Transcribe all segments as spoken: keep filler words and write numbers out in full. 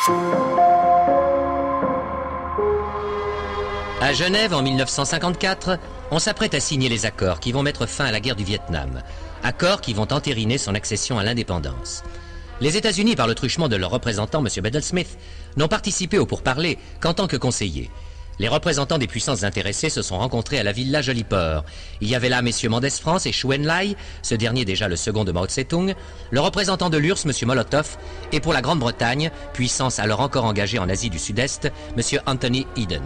À Genève, en mille neuf cent cinquante-quatre, on s'apprête à signer les accords qui vont mettre fin à la guerre du Vietnam. Accords qui vont entériner son accession à l'indépendance. Les États-Unis, par le truchement de leur représentant, M. Bedell Smith, n'ont participé aux pourparlers qu'en tant que conseillers. Les représentants des puissances intéressées se sont rencontrés à la Villa Jolly-Port. Il y avait là messieurs Mendès France et Chou En-lai, ce dernier déjà le second de Mao Tse-tung, le représentant de l'U R S S, M. Molotov, et pour la Grande-Bretagne, puissance alors encore engagée en Asie du Sud-Est, M. Anthony Eden.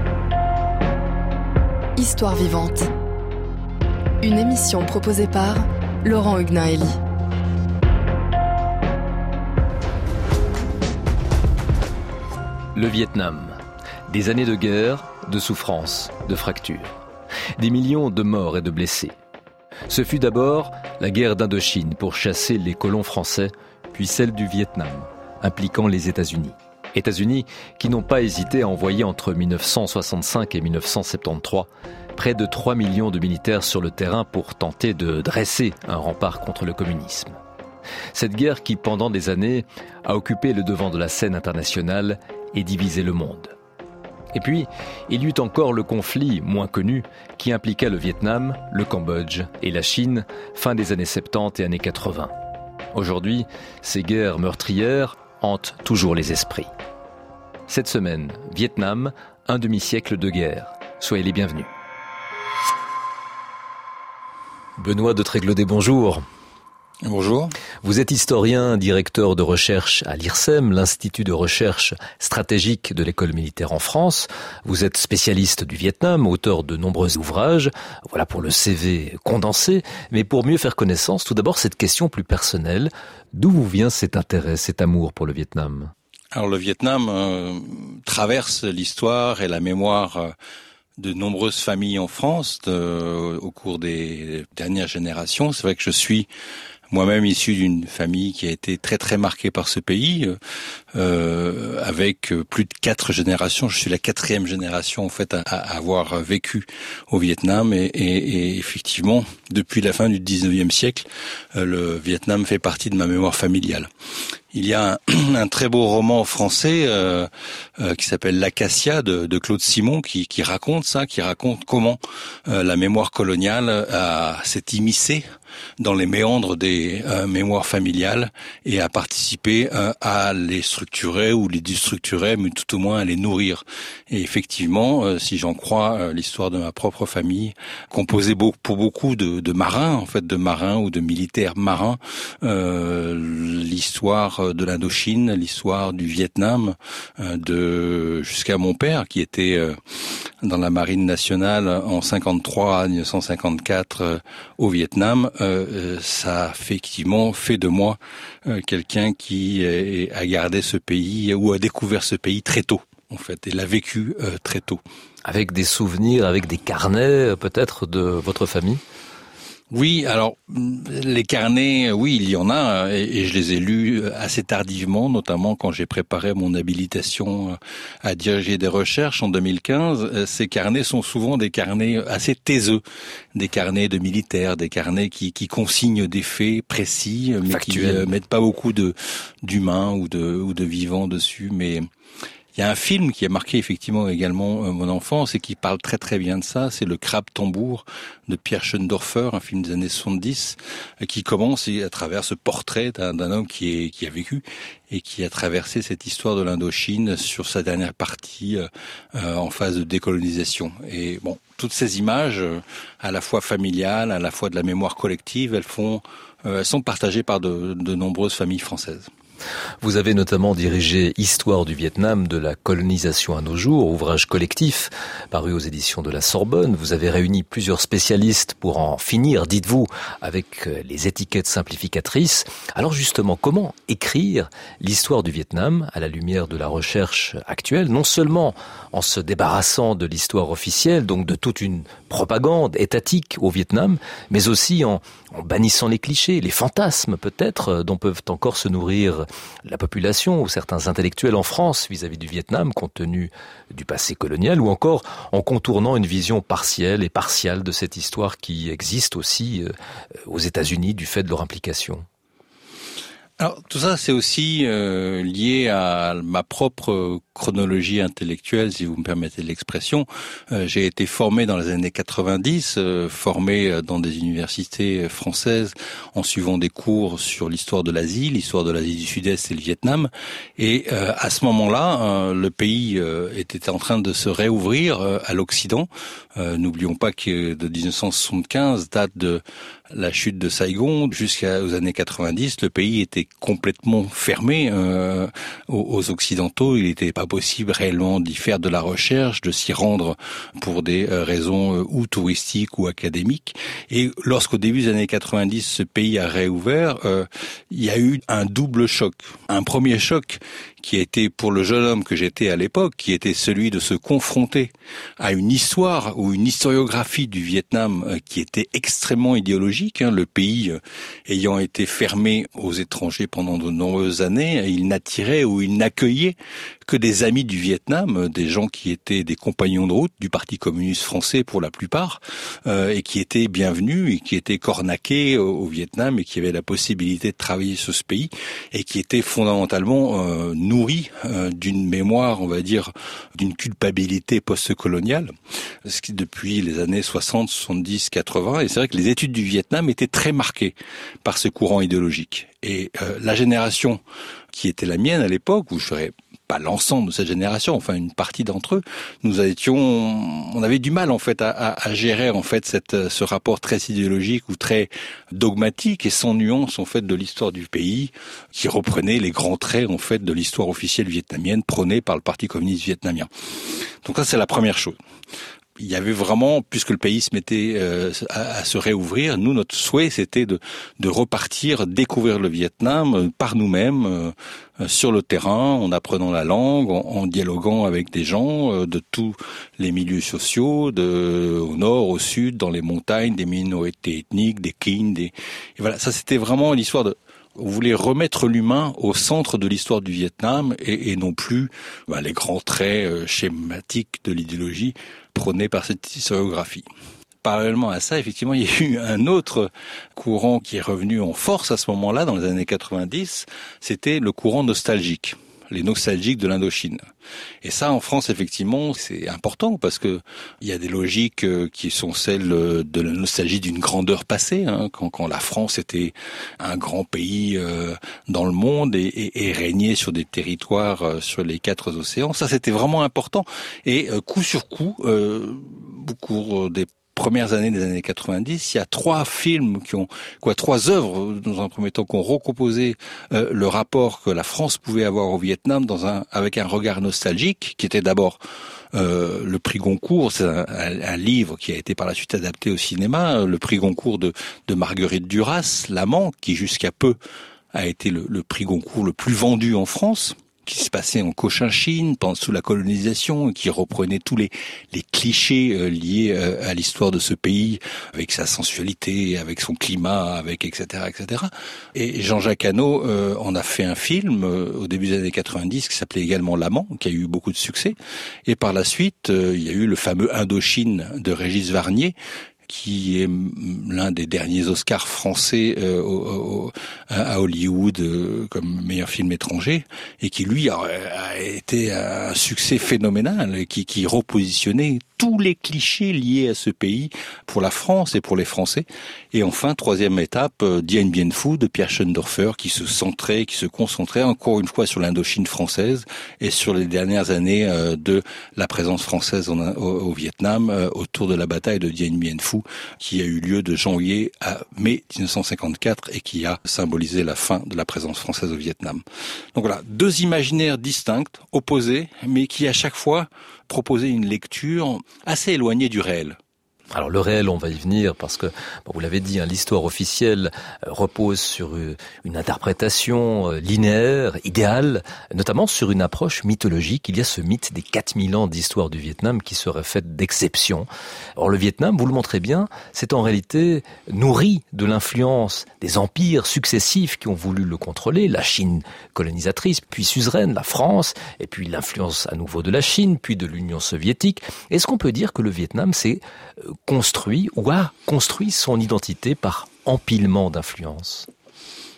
Histoire vivante. Une émission proposée par Laurent Huguenin-Hélie. Le Vietnam. Des années de guerre, de souffrance, de fractures. Des millions de morts et de blessés. Ce fut d'abord la guerre d'Indochine pour chasser les colons français, puis celle du Vietnam, impliquant les États-Unis. États-Unis qui n'ont pas hésité à envoyer entre mille neuf cent soixante-cinq et mille neuf cent soixante-treize près de trois millions de militaires sur le terrain pour tenter de dresser un rempart contre le communisme. Cette guerre qui, pendant des années, a occupé le devant de la scène internationale et divisé le monde. Et puis, il y eut encore le conflit moins connu qui impliqua le Vietnam, le Cambodge et la Chine, fin des années soixante-dix et années quatre-vingts. Aujourd'hui, ces guerres meurtrières hantent toujours les esprits. Cette semaine, Vietnam, un demi-siècle de guerre. Soyez les bienvenus. Benoît de Tréglaudet, bonjour. Bonjour. Vous êtes historien, directeur de recherche à l'I R S E M, l'Institut de recherche stratégique de l'école militaire en France. Vous êtes spécialiste du Vietnam, auteur de nombreux ouvrages. Voilà pour le C V condensé. Mais pour mieux faire connaissance, tout d'abord cette question plus personnelle. D'où vous vient cet intérêt, cet amour pour le Vietnam ? Alors le Vietnam euh, traverse l'histoire et la mémoire euh, de nombreuses familles en France de, au cours des dernières générations. C'est vrai que je suis moi-même issu d'une famille qui a été très très marquée par ce pays, euh, avec plus de quatre générations. Je suis la quatrième génération en fait à, à avoir vécu au Vietnam et, et, et effectivement, depuis la fin du dix-neuvième siècle, euh, le Vietnam fait partie de ma mémoire familiale. Il y a un, un très beau roman français euh, euh, qui s'appelle L'Acacia de, de Claude Simon qui, qui raconte ça, qui raconte comment euh, la mémoire coloniale a, s'est immiscée dans les méandres des euh, mémoires familiales et a participé euh, à les structurer ou les déstructurer, mais tout au moins à les nourrir. Et effectivement, euh, si j'en crois euh, l'histoire de ma propre famille, composée beau, pour beaucoup de, de marins, en fait, de marins ou de militaires marins, euh, l'histoire de l'Indochine, l'histoire du Vietnam, euh, de jusqu'à mon père qui était euh, dans la marine nationale en cinquante-trois à mille neuf cent cinquante-quatre euh, au Vietnam, euh, ça a effectivement fait de moi euh, quelqu'un qui est, a gardé ce pays ou a découvert ce pays très tôt en fait et l'a vécu euh, très tôt. Avec des souvenirs, avec des carnets peut-être de votre famille ? Oui, alors les carnets, oui, il y en a et, et je les ai lus assez tardivement, notamment quand j'ai préparé mon habilitation à diriger des recherches en deux mille quinze. Ces carnets sont souvent des carnets assez taiseux, des carnets de militaires, des carnets qui, qui consignent des faits précis, mais Factuel. Qui euh, mettent pas beaucoup de d'humains ou de ou de vivants dessus, mais il y a un film qui a marqué effectivement également euh, mon enfance et qui parle très très bien de ça, c'est Le Crabe Tambour de Pierre Schoendorfer, un film des années soixante-dix, euh, qui commence à travers ce portrait d'un, d'un homme qui, est, qui a vécu et qui a traversé cette histoire de l'Indochine sur sa dernière partie euh, euh, en phase de décolonisation. Et bon, toutes ces images, euh, à la fois familiales, à la fois de la mémoire collective, elles font, euh, elles sont partagées par de, de nombreuses familles françaises. Vous avez notamment dirigé Histoire du Vietnam, de la colonisation à nos jours, ouvrage collectif paru aux éditions de la Sorbonne. Vous avez réuni plusieurs spécialistes pour en finir, dites-vous, avec les étiquettes simplificatrices. Alors justement, comment écrire l'histoire du Vietnam à la lumière de la recherche actuelle, non seulement en se débarrassant de l'histoire officielle, donc de toute une propagande étatique au Vietnam, mais aussi en, en bannissant les clichés, les fantasmes peut-être, dont peuvent encore se nourrir la population ou certains intellectuels en France vis-à-vis du Vietnam, compte tenu du passé colonial, ou encore en contournant une vision partielle et partiale de cette histoire qui existe aussi aux États-Unis du fait de leur implication. Alors tout ça, c'est aussi euh, lié à ma propre chronologie intellectuelle, si vous me permettez l'expression. Euh, j'ai été formé dans les années quatre-vingt-dix, euh, formé dans des universités françaises en suivant des cours sur l'histoire de l'Asie, l'histoire de l'Asie du Sud-Est et le Vietnam. Et euh, à ce moment-là, euh, le pays euh, était en train de se réouvrir euh, à l'Occident. Euh, n'oublions pas que de dix-neuf cent soixante-quinze, date de la chute de Saigon, jusqu'aux années quatre-vingt-dix, le pays était complètement fermé euh, aux, aux Occidentaux. Il n'était pas possible réellement d'y faire de la recherche, de s'y rendre pour des euh, raisons euh, ou touristiques ou académiques. Et lorsqu'au début des années quatre-vingt-dix, ce pays a réouvert, euh, il y a eu un double choc. Un premier choc qui a été pour le jeune homme que j'étais à l'époque, qui était celui de se confronter à une histoire ou une historiographie du Vietnam euh, qui était extrêmement idéologique, hein, le pays euh, ayant été fermé aux étrangers pendant de nombreuses années, il n'attirait ou il n'accueillait que des amis du Vietnam, des gens qui étaient des compagnons de route du Parti communiste français pour la plupart, euh, et qui étaient bienvenus et qui étaient cornaqués au, au Vietnam et qui avaient la possibilité de travailler sur ce pays et qui étaient fondamentalement euh, nourris euh, d'une mémoire, on va dire, d'une culpabilité post-coloniale, ce qui depuis les années soixante, soixante-dix, quatre-vingts, et c'est vrai que les études du Vietnam étaient très marquées par ce courant idéologique. Et euh, la génération qui était la mienne à l'époque, où je serais pas l'ensemble de cette génération, enfin une partie d'entre eux, nous étions, on avait du mal en fait à, à, à gérer en fait cette, ce rapport très idéologique ou très dogmatique et sans nuance en fait de l'histoire du pays, qui reprenait les grands traits en fait de l'histoire officielle vietnamienne prônée par le Parti communiste vietnamien. Donc ça c'est la première chose. Il y avait vraiment, puisque le pays se mettait euh, à, à se réouvrir, nous, notre souhait, c'était de, de repartir, découvrir le Vietnam euh, par nous-mêmes, euh, euh, sur le terrain, en apprenant la langue, en, en dialoguant avec des gens euh, de tous les milieux sociaux, de, au nord, au sud, dans les montagnes, des minorités ethniques, des Kinh, des... Et voilà, ça c'était vraiment l'histoire de... On voulait remettre l'humain au centre de l'histoire du Vietnam et, et non plus bah, les grands traits euh, schématiques de l'idéologie prônée par cette historiographie. Parallèlement à ça, effectivement, il y a eu un autre courant qui est revenu en force à ce moment-là, dans les années quatre-vingt-dix, c'était le courant nostalgique, les nostalgiques de l'Indochine. Et ça, en France, effectivement, c'est important parce que il y a des logiques qui sont celles de la nostalgie d'une grandeur passée, hein, quand, quand la France était un grand pays euh, dans le monde et, et, et régnait sur des territoires euh, sur les quatre océans. Ça, c'était vraiment important. Et euh, coup sur coup, euh, au cours des premières années des années quatre-vingt-dix, il y a trois films qui ont, quoi, trois œuvres, dans un premier temps, qui ont recomposé euh, le rapport que la France pouvait avoir au Vietnam dans un, avec un regard nostalgique, qui était d'abord euh, le prix Goncourt, c'est un, un, un livre qui a été par la suite adapté au cinéma, le prix Goncourt de, de Marguerite Duras, L'Amant, qui jusqu'à peu a été le, le prix Goncourt le plus vendu en France, qui se passait en Cochinchine pendant sous la colonisation, qui reprenait tous les les clichés euh, liés euh, à l'histoire de ce pays, avec sa sensualité, avec son climat, avec et cetera et cetera. Et Jean-Jacques Hano euh, en a fait un film euh, au début des années quatre-vingt-dix qui s'appelait également L'Amant, qui a eu beaucoup de succès. Et par la suite, euh, il y a eu le fameux Indochine de Régis Varnier, qui est l'un des derniers Oscars français euh, au, au, à Hollywood euh, comme meilleur film étranger, et qui lui a, a été un succès phénoménal, qui, qui repositionnait tous les clichés liés à ce pays pour la France et pour les Français. Et enfin, troisième étape, euh, Dien Bien Phu de Pierre Schoendoerfer, qui se centrait, qui se concentrait encore une fois sur l'Indochine française et sur les dernières années euh, de la présence française en, au, au Vietnam euh, autour de la bataille de Dien Bien Phu, qui a eu lieu de janvier à mai dix-neuf cent cinquante-quatre et qui a symbolisé la fin de la présence française au Vietnam. Donc voilà, deux imaginaires distincts, opposés, mais qui à chaque fois proposaient une lecture assez éloignée du réel. Alors le réel, on va y venir parce que, bon, vous l'avez dit, hein, l'histoire officielle euh, repose sur euh, une interprétation euh, linéaire, idéale, notamment sur une approche mythologique. Il y a ce mythe des quatre mille ans d'histoire du Vietnam qui serait fait d'exceptions. Or le Vietnam, vous le montrez bien, c'est en réalité nourri de l'influence des empires successifs qui ont voulu le contrôler, la Chine colonisatrice, puis suzeraine, la France, et puis l'influence à nouveau de la Chine, puis de l'Union soviétique. Est-ce qu'on peut dire que le Vietnam, c'est euh, construit ou a construit son identité par empilement d'influences?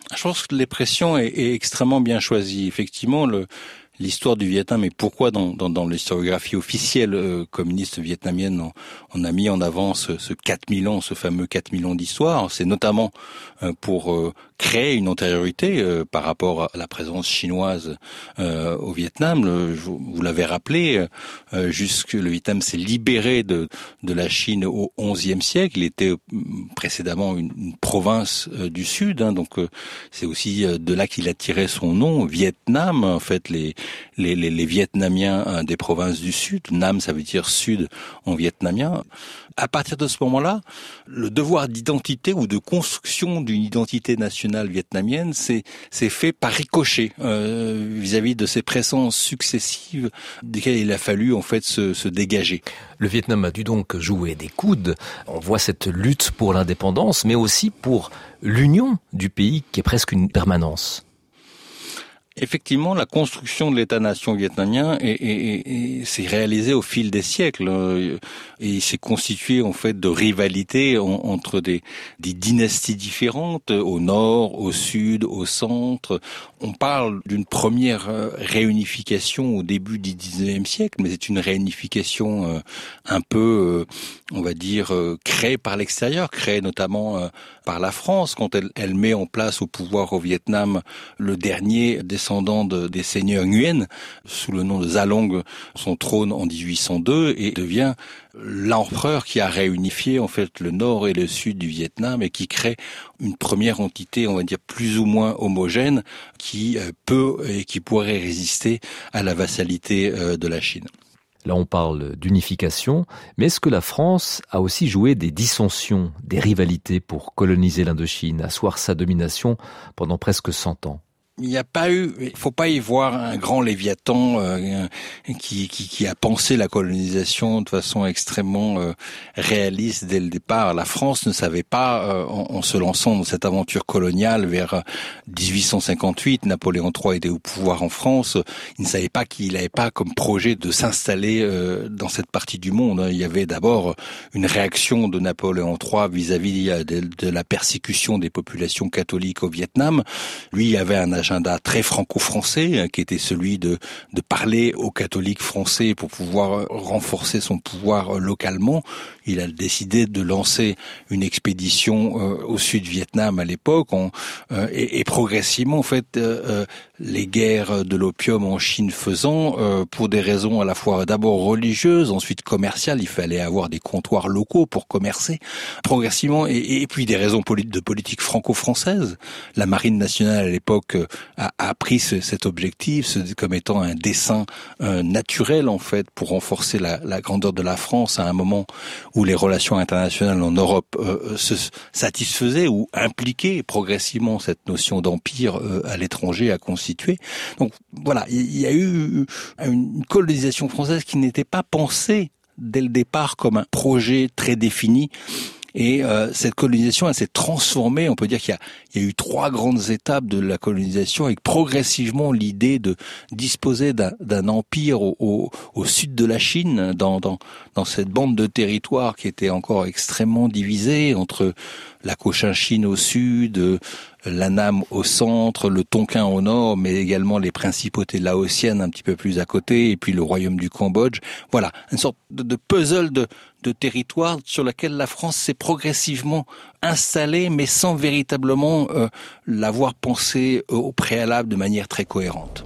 Je pense que l'expression est, est extrêmement bien choisie. Effectivement, le, l'histoire du Vietnam et pourquoi dans, dans, dans l'historiographie officielle euh, communiste vietnamienne, on, on a mis en avant ce, ce quatre mille ans, ce fameux quatre mille ans d'histoire. C'est notamment euh, pour euh, créer une antériorité euh, par rapport à la présence chinoise euh, au Vietnam. Le, vous l'avez rappelé, euh, jusque le Vietnam s'est libéré de, de la Chine au onzième siècle. Il était euh, précédemment une, une province euh, du Sud, hein, donc euh, c'est aussi euh, de là qu'il a tiré son nom, Vietnam. En fait, les les, les, les Vietnamiens hein, des provinces du Sud, Nam ça veut dire Sud en vietnamien. À partir de ce moment-là, le devoir d'identité ou de construction d'une identité nationale vietnamienne, c'est c'est fait par ricochet euh, vis-à-vis de ces présences successives desquelles il a fallu en fait se, se dégager. Le Vietnam a dû donc jouer des coudes. On voit cette lutte pour l'indépendance, mais aussi pour l'union du pays qui est presque une permanence. Effectivement, la construction de l'État-nation vietnamien est, est, est, s'est réalisée au fil des siècles et il s'est constitué en fait de rivalités en, entre des, des dynasties différentes au nord, au sud, au centre. On parle d'une première réunification au début du dix-neuvième siècle, mais c'est une réunification un peu, on va dire, créée par l'extérieur, créée notamment par la France quand elle, elle met en place au pouvoir au Vietnam le dernier descendant de, des seigneurs Nguyen, sous le nom de Zalong, son trône en dix-huit cent deux et devient l'empereur qui a réunifié en fait le nord et le sud du Vietnam et qui crée une première entité, on va dire plus ou moins homogène, qui peut et qui pourrait résister à la vassalité de la Chine. Là, on parle d'unification, mais est-ce que la France a aussi joué des dissensions, des rivalités pour coloniser l'Indochine, asseoir sa domination pendant presque cent ans ? Il n'y a pas eu, il faut pas y voir un grand Léviathan euh, qui, qui, qui a pensé la colonisation de façon extrêmement euh, réaliste dès le départ. La France ne savait pas, euh, en, en se lançant dans cette aventure coloniale vers dix-huit cent cinquante-huit, Napoléon trois était au pouvoir en France, il ne savait pas qu'il n'avait pas comme projet de s'installer euh, dans cette partie du monde. Il y avait d'abord une réaction de Napoléon trois vis-à-vis de, de la persécution des populations catholiques au Vietnam. Lui, il avait un agenda très franco-français, qui était celui de, de parler aux catholiques français pour pouvoir renforcer son pouvoir localement. Il a décidé de lancer une expédition euh, au sud-Vietnam à l'époque, on, euh, et, et progressivement, en fait, euh, les guerres de l'opium en Chine faisant, euh, pour des raisons à la fois d'abord religieuses, ensuite commerciales, il fallait avoir des comptoirs locaux pour commercer, progressivement, et, et puis des raisons de politique franco-française. La marine nationale à l'époque a, a pris ce, cet objectif ce, comme étant un dessein euh, naturel en fait pour renforcer la, la grandeur de la France à un moment où les relations internationales en Europe euh, se satisfaisaient ou impliquaient progressivement cette notion d'empire euh, à l'étranger à constituer. Donc voilà, il y a eu une colonisation française qui n'était pas pensée dès le départ comme un projet très défini. Et euh, cette colonisation, elle s'est transformée. On peut dire qu'il y a, il y a eu trois grandes étapes de la colonisation, avec progressivement l'idée de disposer d'un, d'un empire au, au, au sud de la Chine, dans, dans, dans cette bande de territoire qui était encore extrêmement divisée entre la Cochinchine au sud, l'Annam au centre, le Tonkin au nord, mais également les principautés laotiennes un petit peu plus à côté, et puis le royaume du Cambodge. Voilà, une sorte de, de puzzle de, de territoire sur lequel la France s'est progressivement installée, mais sans véritablement euh, l'avoir pensé au préalable de manière très cohérente.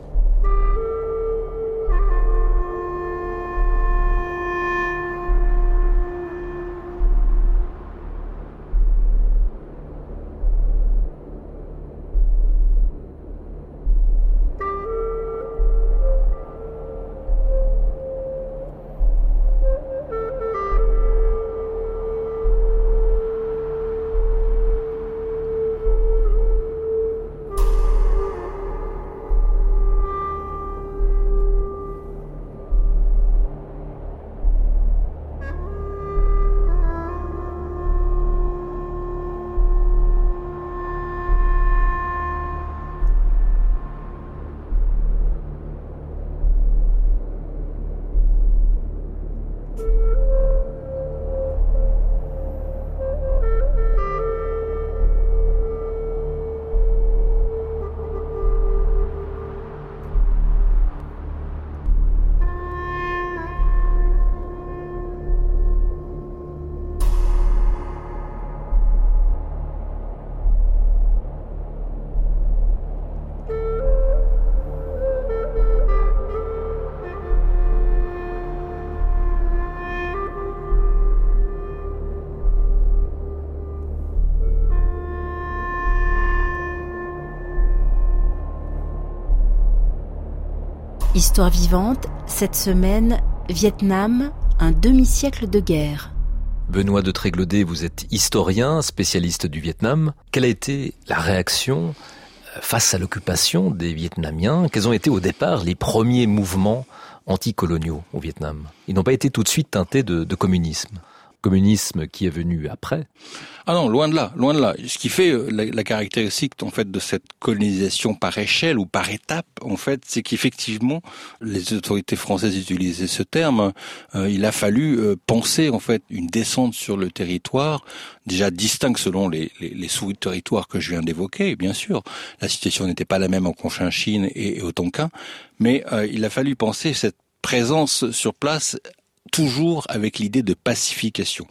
Histoire vivante, cette semaine, Vietnam, un demi-siècle de guerre. Benoît de Tréglaudet, vous êtes historien, spécialiste du Vietnam. Quelle a été la réaction face à l'occupation des Vietnamiens? Quels ont été au départ les premiers mouvements anticoloniaux au Vietnam? Ils n'ont pas été tout de suite teintés de, de communisme. Communisme qui est venu après. Ah non, loin de là, loin de là. Ce qui fait la, la caractéristique en fait de cette colonisation par échelle ou par étape, en fait, c'est qu'effectivement les autorités françaises utilisaient ce terme. Euh, il a fallu euh, penser en fait une descente sur le territoire, déjà distincte selon les, les, les sous-territoires que je viens d'évoquer. Bien sûr, la situation n'était pas la même en Cochinchine et, et au Tonkin, mais euh, il a fallu penser cette présence sur place toujours avec l'idée de pacification.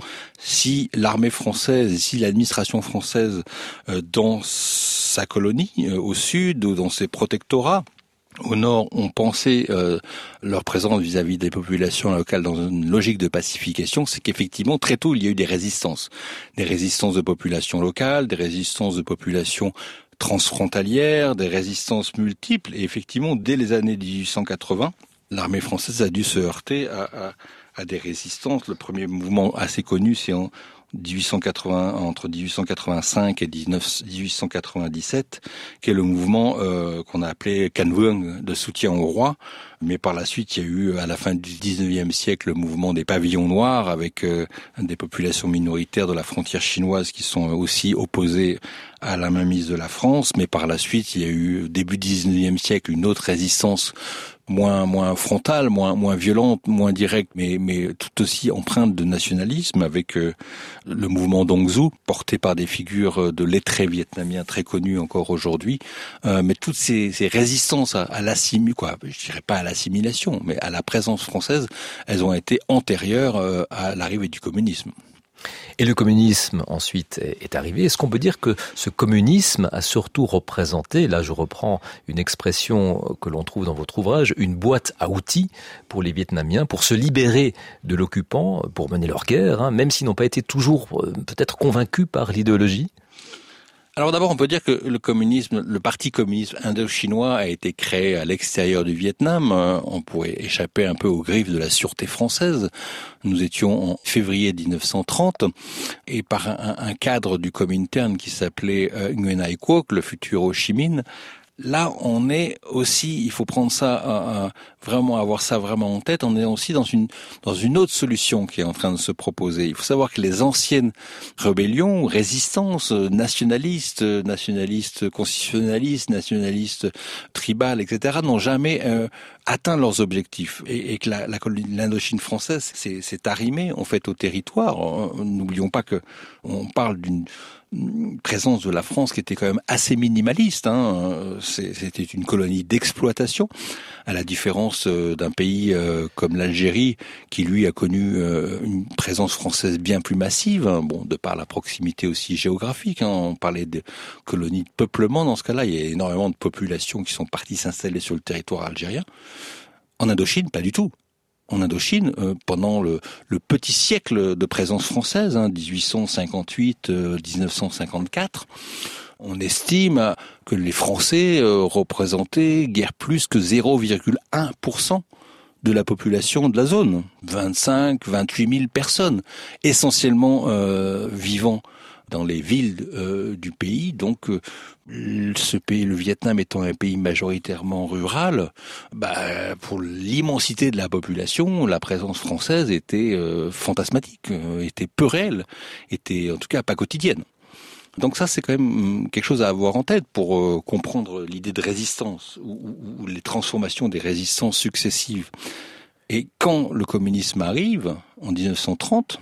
Si l'armée française, si l'administration française euh, dans sa colonie, euh, au sud ou dans ses protectorats, au nord, ont pensé euh, leur présence vis-à-vis des populations locales dans une logique de pacification, c'est qu'effectivement, très tôt, il y a eu des résistances. Des résistances de populations locales, des résistances de populations transfrontalières, des résistances multiples. Et effectivement, dès les années dix-huit cent quatre-vingts, l'armée française a dû se heurter à, à, à des résistances. Le premier mouvement assez connu, c'est en dix-huit cent quatre-vingts, entre dix-huit cent quatre-vingt-cinq et dix-huit cent quatre-vingt-dix-sept, qui est le mouvement euh, qu'on a appelé Can Vuong, de soutien au roi. Mais par la suite, il y a eu, à la fin du dix-neuvième siècle, le mouvement des pavillons noirs, avec euh, des populations minoritaires de la frontière chinoise qui sont aussi opposées à la mainmise de la France. Mais par la suite, il y a eu, début dix-neuvième siècle, une autre résistance moins moins frontale, moins moins violente, moins directe, mais mais tout aussi empreinte de nationalisme, avec euh, le mouvement Dong Zu, porté par des figures de lettrés vietnamiens très connus encore aujourd'hui. Euh, mais toutes ces, ces résistances à, à l'assimilation, quoi, je dirais pas à l'assimilation, mais à la présence française, elles ont été antérieures euh, à l'arrivée du communisme. Et le communisme ensuite est arrivé. Est-ce qu'on peut dire que ce communisme a surtout représenté, là je reprends une expression que l'on trouve dans votre ouvrage, une boîte à outils pour les Vietnamiens, pour se libérer de l'occupant, pour mener leur guerre, hein, même s'ils n'ont pas été toujours peut-être convaincus par l'idéologie? Alors d'abord, on peut dire que le communisme, le parti communiste indo-chinois a été créé à l'extérieur du Vietnam. On pourrait échapper un peu aux griffes de la sûreté française. Nous étions en février dix-neuf cent trente et par un, un cadre du Comintern qui s'appelait euh, Nguyen Ai Quoc, le futur Ho Chi Minh. Là, on est aussi, il faut prendre ça, euh, vraiment avoir ça vraiment en tête. On est aussi dans une dans une autre solution qui est en train de se proposer. Il faut savoir que les anciennes rébellions, résistances nationalistes, nationalistes constitutionnalistes, nationalistes tribales, et cetera, n'ont jamais euh, atteint leurs objectifs et, et que la, la, l'Indochine française s'est, s'est arrimée en fait au territoire. N'oublions pas que on parle d'une présence de la France qui était quand même assez minimaliste. Hein. C'était une colonie d'exploitation, à la différence d'un pays comme l'Algérie, qui lui a connu une présence française bien plus massive, hein. Bon, de par la proximité aussi géographique. Hein. On parlait de colonies de peuplement dans ce cas-là. Il y a énormément de populations qui sont parties s'installer sur le territoire algérien. En Indochine, pas du tout. En Indochine, euh, pendant le, le petit siècle de présence française, hein, dix-huit cent cinquante-huit à dix-neuf cent cinquante-quatre, on estime que les Français euh, représentaient guère plus que zéro virgule un pour cent de la population de la zone. vingt-cinq à vingt-huit mille personnes, essentiellement euh, vivant dans les villes euh, du pays. Donc, euh, ce pays, le Vietnam étant un pays majoritairement rural, bah, pour l'immensité de la population, la présence française était euh, fantasmatique, euh, était peu réelle, était en tout cas pas quotidienne. Donc ça, c'est quand même quelque chose à avoir en tête pour euh, comprendre l'idée de résistance ou, ou, ou les transformations des résistances successives. Et quand le communisme arrive, en dix-neuf cent trente,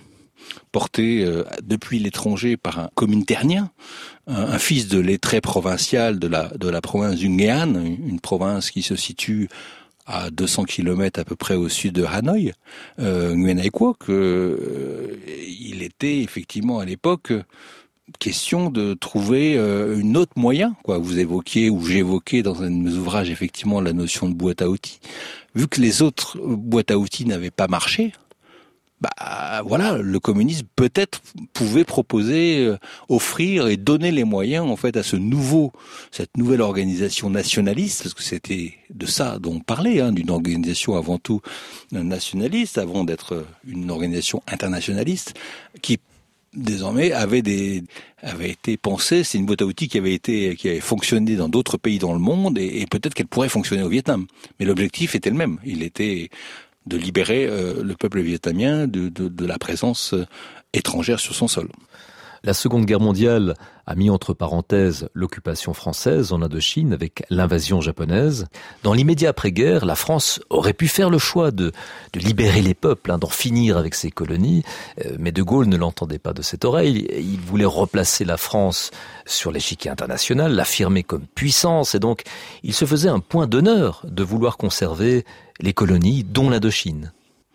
porté euh, depuis l'étranger par un cominternien, un, un fils de lettré provincial de la de la province du Nghệ An, une province qui se situe à deux cents kilomètres à peu près au sud de Hanoï. euh, Nguyen Ai Quoc, euh, il était effectivement à l'époque question de trouver euh, une autre moyen, quoi. Vous évoquiez ou j'évoquais dans un de mes ouvrages effectivement la notion de boîte à outils. Vu que les autres boîtes à outils n'avaient pas marché, bah voilà, le communisme peut-être pouvait proposer, euh, offrir et donner les moyens en fait à ce nouveau, cette nouvelle organisation nationaliste, parce que c'était de ça dont on parlait, hein, d'une organisation avant tout nationaliste, avant d'être une organisation internationaliste, qui désormais avait des avait été pensée, c'est une boîte à outils qui avait été qui avait fonctionné dans d'autres pays dans le monde et, et peut-être qu'elle pourrait fonctionner au Vietnam. Mais l'objectif était le même, il était de libérer euh, le peuple vietnamien de, de, de la présence euh, étrangère sur son sol. La Seconde Guerre mondiale a mis entre parenthèses l'occupation française en Indochine avec l'invasion japonaise. Dans l'immédiat après-guerre, la France aurait pu faire le choix de, de libérer les peuples, hein, d'en finir avec ses colonies, euh, mais De Gaulle ne l'entendait pas de cette oreille. Il voulait replacer la France sur l'échiquier international, l'affirmer comme puissance, et donc il se faisait un point d'honneur de vouloir conserver les colonies, dont l'Indochine.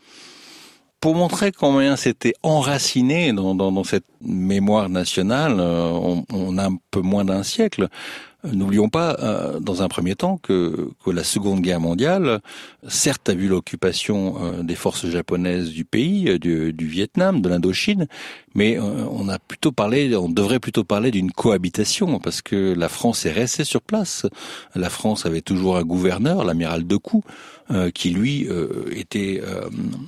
Pour montrer combien c'était enraciné dans, dans, dans cette mémoire nationale, euh, on, on a un peu moins d'un siècle. N'oublions pas, euh, dans un premier temps, que, que la Seconde Guerre mondiale, certes, a vu l'occupation euh, des forces japonaises du pays, euh, du, du Vietnam, de l'Indochine, mais euh, on a plutôt parlé, on devrait plutôt parler d'une cohabitation, parce que la France est restée sur place. La France avait toujours un gouverneur, l'amiral Decoux, euh, qui lui euh, était euh,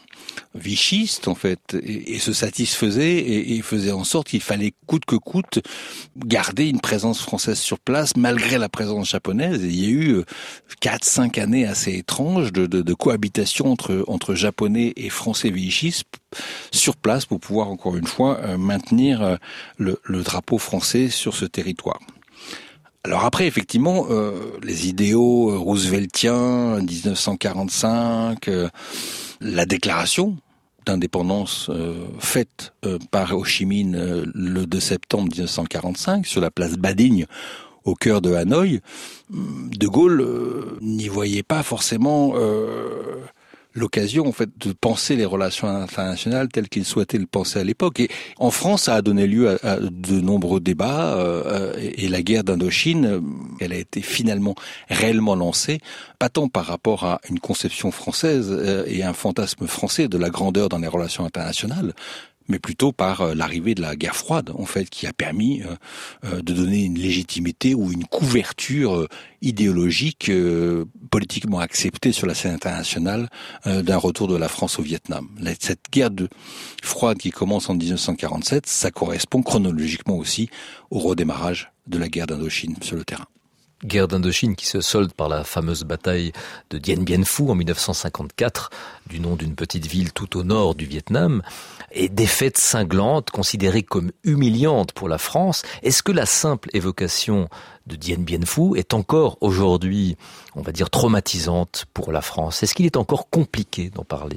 vichiste en fait, et, et se satisfaisait et, et faisait en sorte qu'il fallait coûte que coûte garder une présence française sur place malgré la présence japonaise. Et il y a eu quatre, cinq années assez étranges de, de, de cohabitation entre entre japonais et français vichistes sur place pour pouvoir encore une fois maintenir le, le drapeau français sur ce territoire. Alors après, effectivement, euh, les idéaux rooseveltiens, dix-neuf cent quarante-cinq, euh, la déclaration d'indépendance euh, faite euh, par Ho Chi Minh euh, le deux septembre dix-neuf cent quarante-cinq sur la place Badigne, au cœur de Hanoï, De Gaulle euh, n'y voyait pas forcément euh, l'occasion en fait de penser les relations internationales telles qu'il souhaitait le penser à l'époque. Et en France, ça a donné lieu à, à de nombreux débats euh, et, et la guerre d'Indochine, elle a été finalement réellement lancée, pas tant par rapport à une conception française euh, et un fantasme français de la grandeur dans les relations internationales, mais plutôt par l'arrivée de la guerre froide, en fait, qui a permis euh, de donner une légitimité ou une couverture euh, idéologique, euh, politiquement acceptée sur la scène internationale euh, d'un retour de la France au Vietnam. Cette guerre de froide qui commence en dix-neuf cent quarante-sept, ça correspond chronologiquement aussi au redémarrage de la guerre d'Indochine sur le terrain. Guerre d'Indochine qui se solde par la fameuse bataille de Dien Bien Phu en mille neuf cent cinquante-quatre, du nom d'une petite ville tout au nord du Vietnam, et défaite cinglante, considérée comme humiliante pour la France. Est-ce que la simple évocation de Dien Bien Phu est encore aujourd'hui, on va dire, traumatisante pour la France? Est-ce qu'il est encore compliqué d'en parler?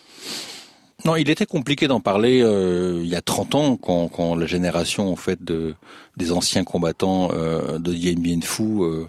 Non, il était compliqué d'en parler euh, il y a trente ans, quand, quand la génération en fait de des anciens combattants euh, de Dien Bien Phu euh,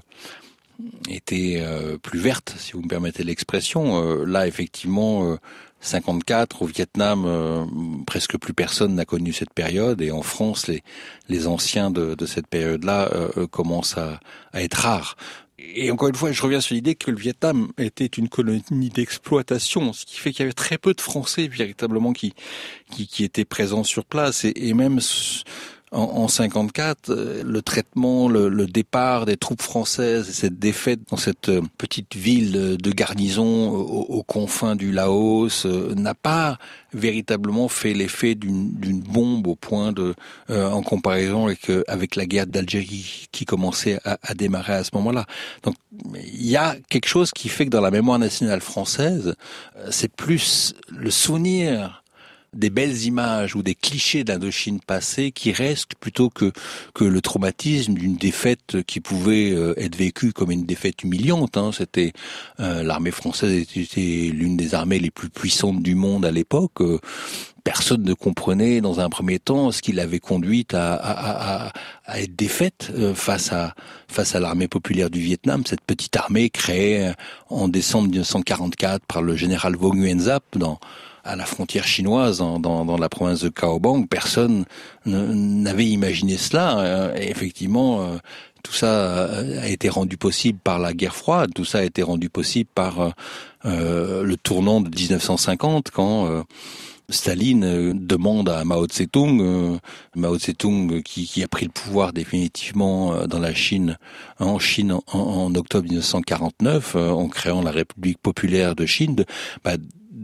était euh, plus verte, si vous me permettez l'expression. Euh, là, effectivement, euh, cinquante-quatre au Vietnam, euh, presque plus personne n'a connu cette période, et en France, les les anciens de, de cette période-là euh, commencent à, à être rares. Et encore une fois, je reviens sur l'idée que le Vietnam était une colonie d'exploitation, ce qui fait qu'il y avait très peu de Français véritablement qui qui, qui étaient présents sur place. Et, et même en, en cinquante-quatre, le traitement, le, le départ des troupes françaises, cette défaite dans cette petite ville de garnison aux, aux confins du Laos, euh, n'a pas véritablement fait l'effet d'une, d'une bombe au point de, euh, en comparaison avec, avec la guerre d'Algérie qui commençait à, à démarrer à ce moment-là. Donc, il y a quelque chose qui fait que dans la mémoire nationale française, c'est plus le souvenir des belles images ou des clichés d'Indochine passée qui restent plutôt que que le traumatisme d'une défaite qui pouvait euh, être vécue comme une défaite humiliante. Hein. C'était euh, l'armée française était l'une des armées les plus puissantes du monde à l'époque. Euh, personne ne comprenait dans un premier temps ce qui l'avait conduite à, à, à, à être défaite euh, face à face à l'armée populaire du Vietnam, cette petite armée créée en décembre dix-neuf cent quarante-quatre par le général Vo Nguyen Giap dans à la frontière chinoise, dans, dans, dans la province de Cao Bang. Personne n'avait imaginé cela. Et effectivement, tout ça a été rendu possible par la guerre froide. Tout ça a été rendu possible par euh, le tournant de dix-neuf cent cinquante, quand euh, Staline euh, demande à Mao Tse-tung, euh, Mao Tse-tung euh, qui, qui a pris le pouvoir définitivement euh, dans la Chine, en Chine en, en octobre dix-neuf cent quarante-neuf, euh, en créant la République populaire de Chine, de, bah,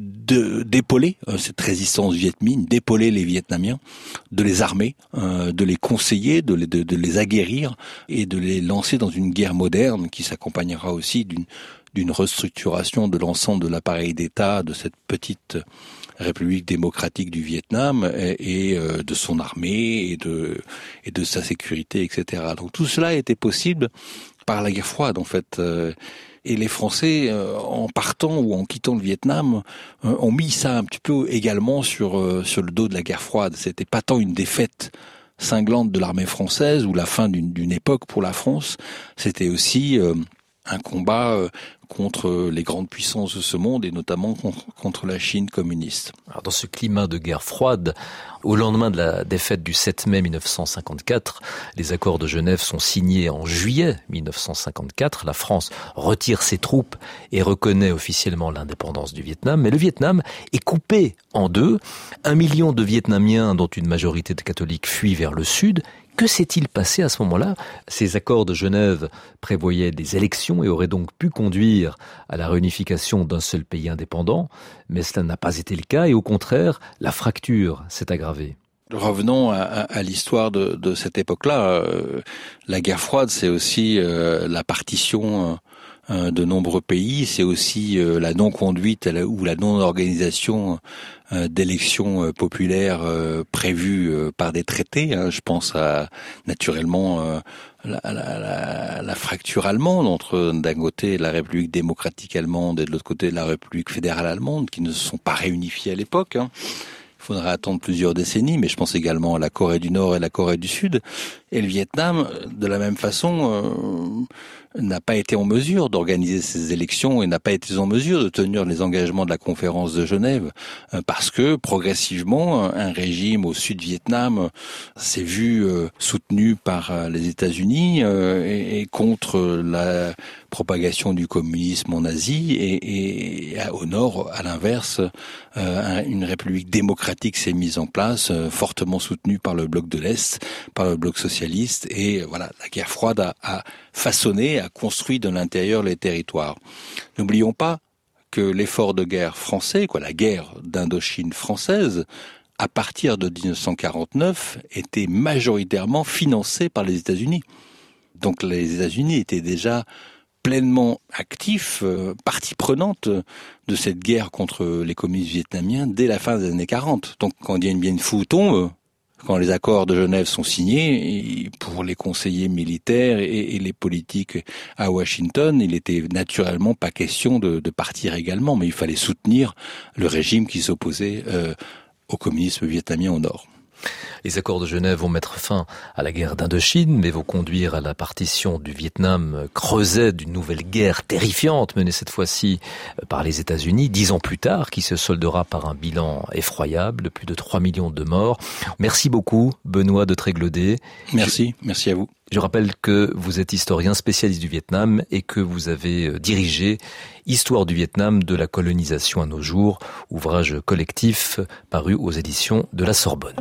de d'épauler euh, cette résistance vietmine, d'épauler les Vietnamiens, de les armer, euh, de les conseiller, de les, de, de les aguerrir et de les lancer dans une guerre moderne qui s'accompagnera aussi d'une d'une restructuration de l'ensemble de l'appareil d'État de cette petite République démocratique du Vietnam et, et euh, de son armée et de et de sa sécurité, et cetera. Donc tout cela était possible par la guerre froide en fait. Euh, Et les Français, euh, en partant ou en quittant le Vietnam, euh, ont mis ça un petit peu également sur euh, sur le dos de la guerre froide. C'était pas tant une défaite cinglante de l'armée française ou la fin d'une, d'une époque pour la France. C'était aussi euh, un combat euh, contre les grandes puissances de ce monde et notamment contre, contre la Chine communiste. Alors dans ce climat de guerre froide, au lendemain de la défaite du sept mai mille neuf cent cinquante-quatre, les accords de Genève sont signés en juillet mille neuf cent cinquante-quatre. La France retire ses troupes et reconnaît officiellement l'indépendance du Vietnam. Mais le Vietnam est coupé en deux. Un million de Vietnamiens, dont une majorité de catholiques, fuient vers le sud. Que s'est-il passé à ce moment-là ? Ces accords de Genève prévoyaient des élections et auraient donc pu conduire à la réunification d'un seul pays indépendant, mais cela n'a pas été le cas et au contraire, la fracture s'est aggravée. Revenons à, à, à l'histoire de, de cette époque-là. Euh, la guerre froide, c'est aussi euh, la partition euh, de nombreux pays, c'est aussi euh, la non-conduite ou la non-organisation euh, d'élections euh, populaires euh, prévues euh, par des traités. Hein. Je pense à naturellement euh, la, la, la, la fracture allemande entre d'un côté la République démocratique allemande et de l'autre côté la République fédérale allemande, qui ne se sont pas réunifiées à l'époque. Hein. Il faudra attendre plusieurs décennies, mais je pense également à la Corée du Nord et la Corée du Sud. Et le Vietnam, de la même façon, euh, n'a pas été en mesure d'organiser ces élections et n'a pas été en mesure de tenir les engagements de la conférence de Genève, euh, parce que progressivement, un régime au Sud-Vietnam s'est vu euh, soutenu par euh, les États-Unis euh, et, et contre la propagation du communisme en Asie, et, et au Nord, à l'inverse, euh, une république démocratique s'est mise en place, euh, fortement soutenue par le bloc de l'Est, par le bloc socialiste, et voilà, la guerre froide a, a façonné, a construit de l'intérieur les territoires. N'oublions pas que l'effort de guerre français, quoi, la guerre d'Indochine française, à partir de dix-neuf cent quarante-neuf, était majoritairement financé par les États-Unis. Donc les États-Unis étaient déjà pleinement actifs, euh, partie prenante de cette guerre contre les communistes vietnamiens dès la fin des années quarante. Donc quand Dien Bien Phu tombe, quand les accords de Genève sont signés, pour les conseillers militaires et, et les politiques à Washington, il était naturellement pas question de, de partir également, mais il fallait soutenir le régime qui s'opposait euh, au communisme vietnamien au nord. Les accords de Genève vont mettre fin à la guerre d'Indochine, mais vont conduire à la partition du Vietnam, creuset d'une nouvelle guerre terrifiante menée cette fois-ci par les États-Unis, dix ans plus tard, qui se soldera par un bilan effroyable de plus de trois millions de morts. Merci beaucoup, Benoît de Tréglaudet. Merci, Je... merci à vous. Je rappelle que vous êtes historien spécialiste du Vietnam et que vous avez dirigé Histoire du Vietnam de la colonisation à nos jours, ouvrage collectif paru aux éditions de la Sorbonne.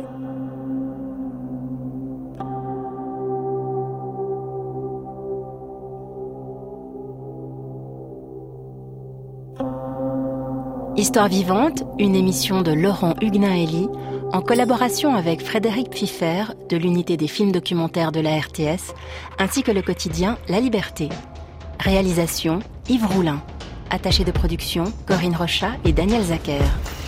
Histoire vivante, une émission de Laurent Huguenin-Elie, en collaboration avec Frédéric Pfiffer de l'unité des films documentaires de la R T S, ainsi que le quotidien La Liberté. Réalisation, Yves Roulin. Attaché de production, Corinne Rochat et Daniel Zacher.